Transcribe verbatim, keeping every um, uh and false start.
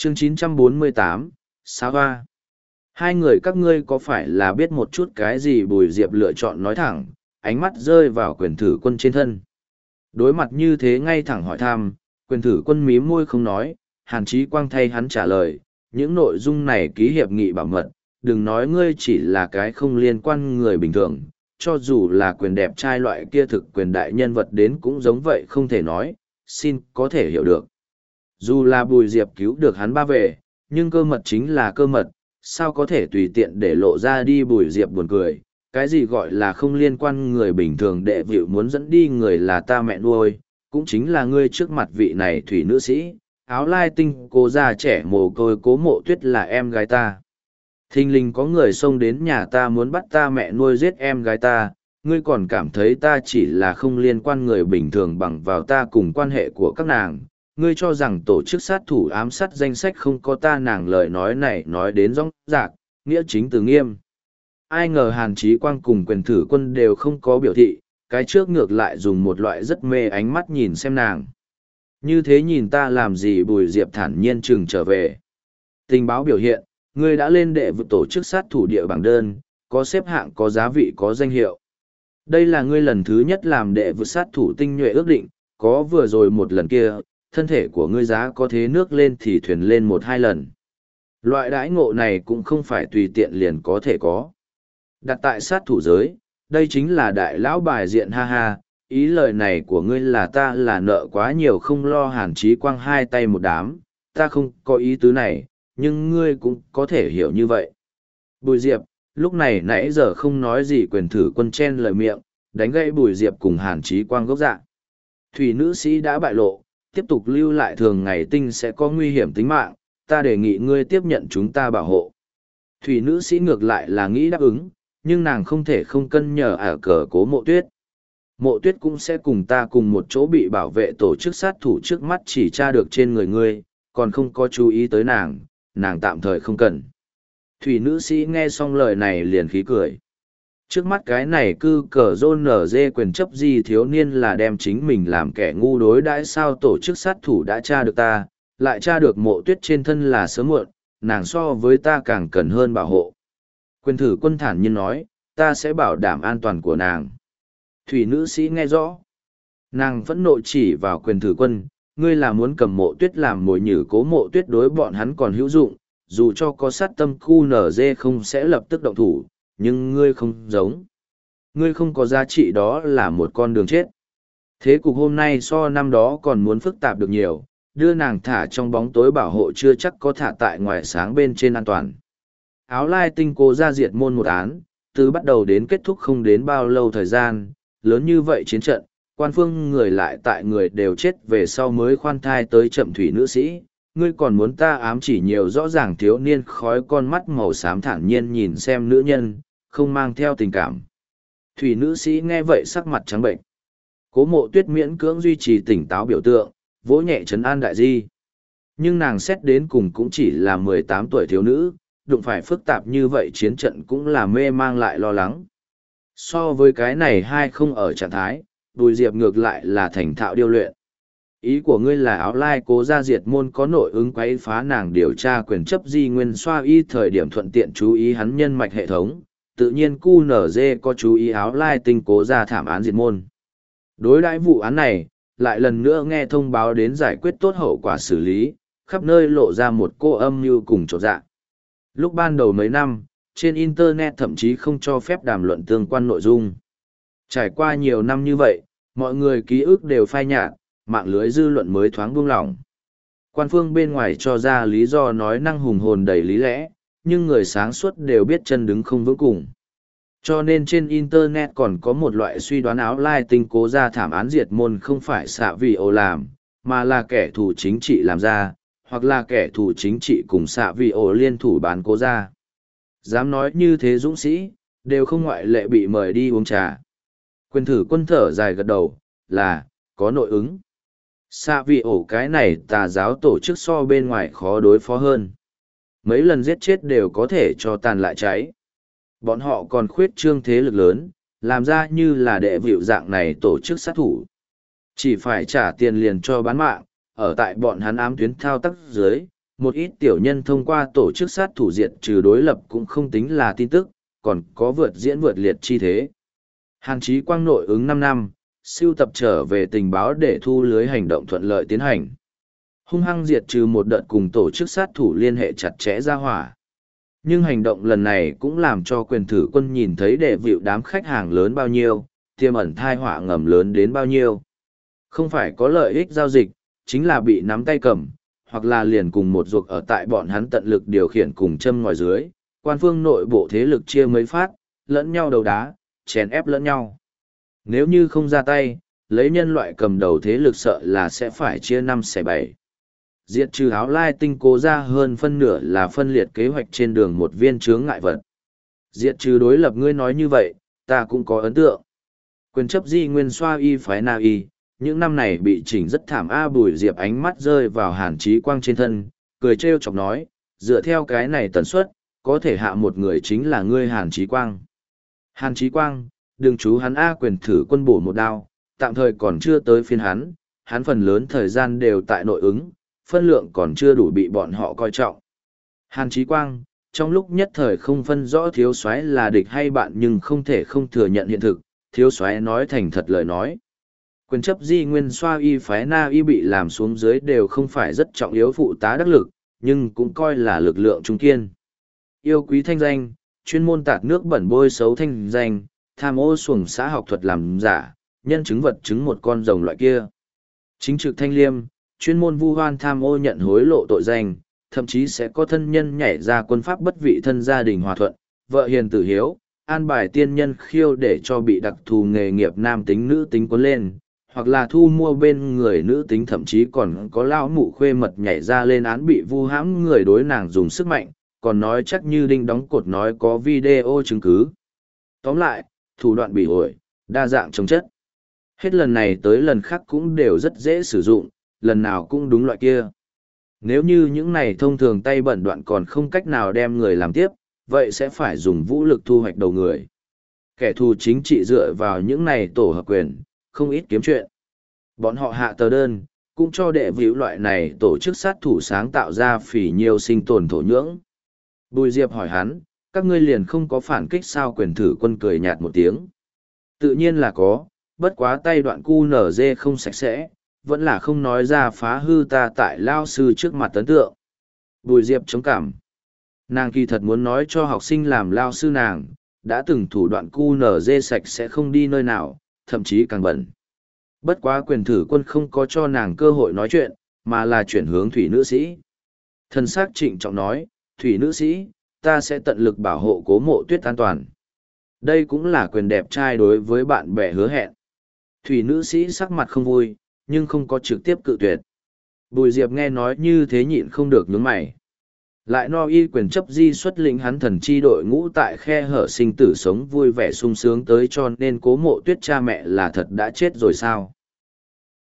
chương chín trăm bốn mươi tám, Sá Hoa. Hai người các ngươi có phải là biết một chút cái gì? Bùi Diệp lựa chọn nói thẳng, ánh mắt rơi vào quyền thử quân trên thân. Đối mặt như thế ngay thẳng hỏi thăm, quyền thử quân mím môi không nói, Hàn Chí Quang thay hắn trả lời, những nội dung này ký hiệp nghị bảo mật, đừng nói ngươi chỉ là cái không liên quan người bình thường, cho dù là quyền đẹp trai loại kia thực quyền đại nhân vật đến cũng giống vậy không thể nói, xin có thể hiểu được. Dù là Bùi Diệp cứu được hắn ba về, nhưng cơ mật chính là cơ mật, sao có thể tùy tiện để lộ ra đi? Bùi Diệp buồn cười, cái gì gọi là không liên quan người bình thường? Đệ vịu muốn dẫn đi người là ta mẹ nuôi, cũng chính là ngươi trước mặt vị này thủy nữ sĩ, áo lai tinh cố già trẻ mồ côi Cố Mộ Tuyết là em gái ta. Thình lình có người xông đến nhà ta muốn bắt ta mẹ nuôi giết em gái ta, ngươi còn cảm thấy ta chỉ là không liên quan người bình thường bằng vào ta cùng quan hệ của các nàng. Ngươi cho rằng tổ chức sát thủ ám sát danh sách không có ta? Nàng lời nói này nói đến rõng rạc, nghĩa chính từ nghiêm. Ai ngờ Hàn Chí Quang cùng quyền thử quân đều không có biểu thị, cái trước ngược lại dùng một loại rất mê ánh mắt nhìn xem nàng. Như thế nhìn ta làm gì? Bùi Diệp thản nhiên chừng trở về. Tình báo biểu hiện, ngươi đã lên đệ vụ tổ chức sát thủ địa bảng đơn, có xếp hạng, có giá vị, có danh hiệu. Đây là ngươi lần thứ nhất làm đệ vụ sát thủ tinh nhuệ ước định, có vừa rồi một lần kia, thân thể của ngươi giá có thế nước lên thì thuyền lên một hai lần. Loại đãi ngộ này cũng không phải tùy tiện liền có thể có. Đặt tại sát thủ giới, đây chính là đại lão bài diện. Ha ha, ý lời này của ngươi là ta là nợ quá nhiều không lo? Hàn Chí Quang hai tay một đám, ta không có ý tứ này, nhưng ngươi cũng có thể hiểu như vậy. Bùi Diệp, lúc này nãy giờ không nói gì. Quyền thử quân chen lời miệng, đánh gãy Bùi Diệp cùng Hàn Chí Quang gốc dạ. Thủy nữ sĩ đã bại lộ, tiếp tục lưu lại thường ngày tinh sẽ có nguy hiểm tính mạng, ta đề nghị ngươi tiếp nhận chúng ta bảo hộ. Thủy nữ sĩ ngược lại là nghĩ đáp ứng, nhưng nàng không thể không cân nhờ ở cờ Cố Mộ Tuyết. Mộ Tuyết cũng sẽ cùng ta cùng một chỗ bị bảo vệ. Tổ chức sát thủ trước mắt chỉ tra được trên người ngươi, còn không có chú ý tới nàng, nàng tạm thời không cần. Thủy nữ sĩ nghe xong lời này liền khí cười. Trước mắt cái này cư cờ rôn nở dê quyền chấp di thiếu niên là đem chính mình làm kẻ ngu đối đãi sao? Tổ chức sát thủ đã tra được ta, lại tra được Mộ Tuyết trên thân là sớm muộn, nàng so với ta càng cần hơn bảo hộ. Quyền thử quân thản nhiên nói, ta sẽ bảo đảm an toàn của nàng. Thủy nữ sĩ nghe rõ. Nàng phẫn nộ chỉ vào quyền thử quân, ngươi là muốn cầm Mộ Tuyết làm mồi nhử? Cố Mộ Tuyết đối bọn hắn còn hữu dụng, dù cho có sát tâm khu nở dê không sẽ lập tức động thủ, nhưng ngươi không giống. Ngươi không có giá trị, đó là một con đường chết. Thế cục hôm nay so năm đó còn muốn phức tạp được nhiều, đưa nàng thả trong bóng tối bảo hộ chưa chắc có thả tại ngoài sáng bên trên an toàn. Áo lai tinh Cố ra diệt môn một án, từ bắt đầu đến kết thúc không đến bao lâu thời gian, lớn như vậy chiến trận, quan phương người lại tại người đều chết về sau mới khoan thai tới chậm. Thủy nữ sĩ, ngươi còn muốn ta ám chỉ nhiều? Rõ ràng thiếu niên khói con mắt màu xám thản nhiên nhìn xem nữ nhân, không mang theo tình cảm. Thủy nữ sĩ nghe vậy sắc mặt trắng bệnh. Cố Mộ Tuyết miễn cưỡng duy trì tỉnh táo biểu tượng, vỗ nhẹ trấn an đại di. Nhưng nàng xét đến cùng cũng chỉ là mười tám tuổi thiếu nữ, đụng phải phức tạp như vậy chiến trận cũng là mê mang lại lo lắng. So với cái này hai không ở trạng thái, Bùi Diệp ngược lại là thành thạo điêu luyện. Ý của ngươi là áo lai Cố ra diệt môn có nội ứng quấy phá nàng điều tra quyền chấp di nguyên xoa y thời điểm thuận tiện chú ý hắn nhân mạch hệ thống, tự nhiên cu nở dê có chú ý áo lai tinh Cố ra thảm án diệt môn. Đối đãi vụ án này, lại lần nữa nghe thông báo đến giải quyết tốt hậu quả xử lý, khắp nơi lộ ra một cô âm mưu cùng chột dạ. Lúc ban đầu mấy năm, trên Internet thậm chí không cho phép đàm luận tương quan nội dung. Trải qua nhiều năm như vậy, mọi người ký ức đều phai nhạt, mạng lưới dư luận mới thoáng buông lỏng. Quan phương bên ngoài cho ra lý do nói năng hùng hồn đầy lý lẽ, nhưng người sáng suốt đều biết chân đứng không vững cùng. Cho nên trên Internet còn có một loại suy đoán áo lai tinh Cố ra thảm án diệt môn không phải xạ vì ổ làm, mà là kẻ thù chính trị làm ra, hoặc là kẻ thù chính trị cùng xạ vì ổ liên thủ bán Cố ra. Dám nói như thế dũng sĩ, đều không ngoại lệ bị mời đi uống trà. Quyền thử quân thở dài gật đầu, là, có nội ứng. Xạ vì ổ cái này tà giáo tổ chức so bên ngoài khó đối phó hơn. Mấy lần giết chết đều có thể cho tàn lại cháy. Bọn họ còn khuyết trương thế lực lớn, làm ra như là đệ vịu dạng này tổ chức sát thủ. Chỉ phải trả tiền liền cho bán mạng, ở tại bọn hắn ám tuyến thao tác dưới, một ít tiểu nhân thông qua tổ chức sát thủ diệt trừ đối lập cũng không tính là tin tức, còn có vượt diễn vượt liệt chi thế. Hàn Chí Quang nội ứng năm năm, sưu tập trở về tình báo để thu lưới hành động thuận lợi tiến hành. Hung hăng diệt trừ một đợt cùng tổ chức sát thủ liên hệ chặt chẽ ra hỏa. Nhưng hành động lần này cũng làm cho quyền thử quân nhìn thấy đệ vịu đám khách hàng lớn bao nhiêu, tiềm ẩn thai họa ngầm lớn đến bao nhiêu. Không phải có lợi ích giao dịch, chính là bị nắm tay cầm, hoặc là liền cùng một ruột ở tại bọn hắn tận lực điều khiển cùng châm ngòi dưới, quan phương nội bộ thế lực chia mấy phát, lẫn nhau đầu đá, chèn ép lẫn nhau. Nếu như không ra tay, lấy nhân loại cầm đầu thế lực sợ là sẽ phải chia năm xẻ bảy. Diệt trừ áo lai tinh cố ra hơn phân nửa là phân liệt kế hoạch trên đường một viên chướng ngại vật. Diệt trừ đối lập ngươi nói như vậy, ta cũng có ấn tượng. Quyền chấp di nguyên xoa y phái na y, những năm này bị chỉnh rất thảm. A Bùi Diệp ánh mắt rơi vào Hàn Chí Quang trên thân, cười trêu chọc nói, dựa theo cái này tần suất, có thể hạ một người chính là ngươi Hàn Chí Quang. Hàn Chí Quang, đừng chú hắn A quyền thử quân bổ một đao, tạm thời còn chưa tới phiên hắn, hắn phần lớn thời gian đều tại nội ứng, phân lượng còn chưa đủ bị bọn họ coi trọng. Hàn Chí Quang, trong lúc nhất thời không phân rõ thiếu soái là địch hay bạn nhưng không thể không thừa nhận hiện thực, thiếu soái nói thành thật lời nói. Quyền chấp di nguyên xoa y phái na y bị làm xuống dưới đều không phải rất trọng yếu phụ tá đắc lực, nhưng cũng coi là lực lượng trung kiên. Yêu quý thanh danh, chuyên môn tạt nước bẩn bôi xấu thanh danh, tham ô xuồng xã học thuật làm giả, nhân chứng vật chứng một con rồng loại kia. Chính trực thanh liêm, chuyên môn vu hoan tham ô nhận hối lộ tội danh, thậm chí sẽ có thân nhân nhảy ra quân pháp bất vị thân gia đình hòa thuận, vợ hiền tử hiếu, an bài tiên nhân khiêu để cho bị đặc thù nghề nghiệp nam tính nữ tính cuốn lên, hoặc là thu mua bên người nữ tính, thậm chí còn có lão mụ khuê mật nhảy ra lên án bị vu hãm người đối nàng dùng sức mạnh, còn nói chắc như đinh đóng cột nói có video chứng cứ. Tóm lại, thủ đoạn bị ổi, đa dạng chống chất. Hết lần này tới lần khác cũng đều rất dễ sử dụng, lần nào cũng đúng loại kia. Nếu như những này thông thường tay bẩn đoạn còn không cách nào đem người làm tiếp, vậy sẽ phải dùng vũ lực thu hoạch đầu người. Kẻ thù chính trị dựa vào những này tổ hợp quyền, không ít kiếm chuyện. Bọn họ hạ tờ đơn, cũng cho đệ vĩu loại này tổ chức sát thủ sáng tạo ra phỉ nhiều sinh tồn thổ nhưỡng. Bùi Diệp hỏi hắn, các ngươi liền không có phản kích sao? Quyền thử quân cười nhạt một tiếng. Tự nhiên là có, bất quá tay đoạn cu nở dê không sạch sẽ, vẫn là không nói ra phá hư ta tại lao sư trước mặt ấn tượng. Bùi Diệp chống cảm. Nàng kỳ thật muốn nói cho học sinh làm lao sư nàng, đã từng thủ đoạn cu nở dê sạch sẽ không đi nơi nào, thậm chí càng bẩn. Bất quá quyền thử quân không có cho nàng cơ hội nói chuyện, mà là chuyển hướng thủy nữ sĩ. Thần sắc trịnh trọng nói, thủy nữ sĩ, ta sẽ tận lực bảo hộ Cố Mộ Tuyết an toàn. Đây cũng là quyền đẹp trai đối với bạn bè hứa hẹn. Thủy nữ sĩ sắc mặt không vui, nhưng không có trực tiếp cự tuyệt. Bùi Diệp nghe nói như thế nhịn không được nhướng mày. Lại no y quyền chấp di xuất lĩnh hắn thần chi đội ngũ tại khe hở sinh tử sống vui vẻ sung sướng tới cho nên Cố Mộ Tuyết cha mẹ là thật đã chết rồi sao?